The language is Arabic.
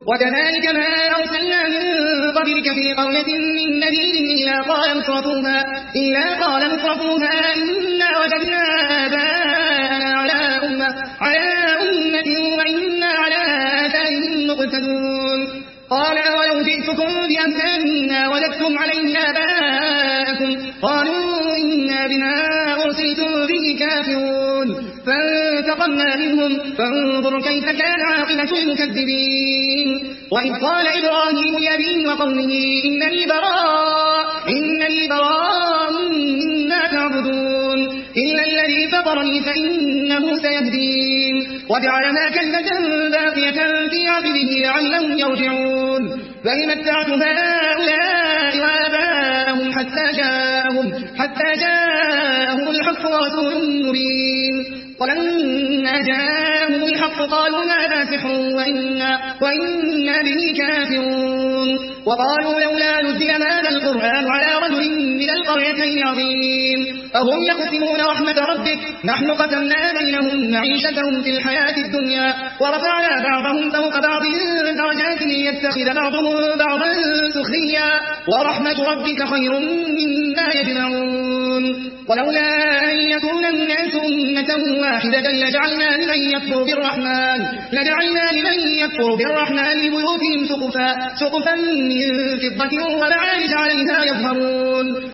وكذلك ما أرسلنا من قبلك في قرية من نذير إلا قال مترفوها إنا وجدنا آباءنا على أمة وإنا على آثارهم مقتدون. قال ولو جئتكم بأمثال مما وجدتم عليه آباءكم قالوا إنا بما أرسلتم به كافرون. فانتقمنا منهم فانظر كيف كان عاقبة المكذبين. وإذ قال إبراهيم لأبيه وقومه إنني براء مما تعبدون إلا الذي فطرني فإنه سيهدين. وجعلها كلمة باقية في عقبه لعلهم يرجعون. بل متعت هؤلاء وآباءهم حتى جاءهم الحق ورسول مبين. ولما جاءهم الحق قالوا هذا سحر وإنا به كافرون. وقالوا لولا نزل هذا القرآن على رجل من القريتين عظيم أهم يقسمون رحمة ربك نحن قسمنا بينهم معيشتهم في الحياة الدنيا ورفعنا بعضهم فوق بعض درجات ليتخذ بعضهم بعضا سخريا ورحمة ربك خير مما يجمعون. ولولا أن يكون الناس أمة واحدة لجعلنا لمن يكفر بالرحمن لبيوتهم سقفا من فضة ومعارج عليها يظهرون.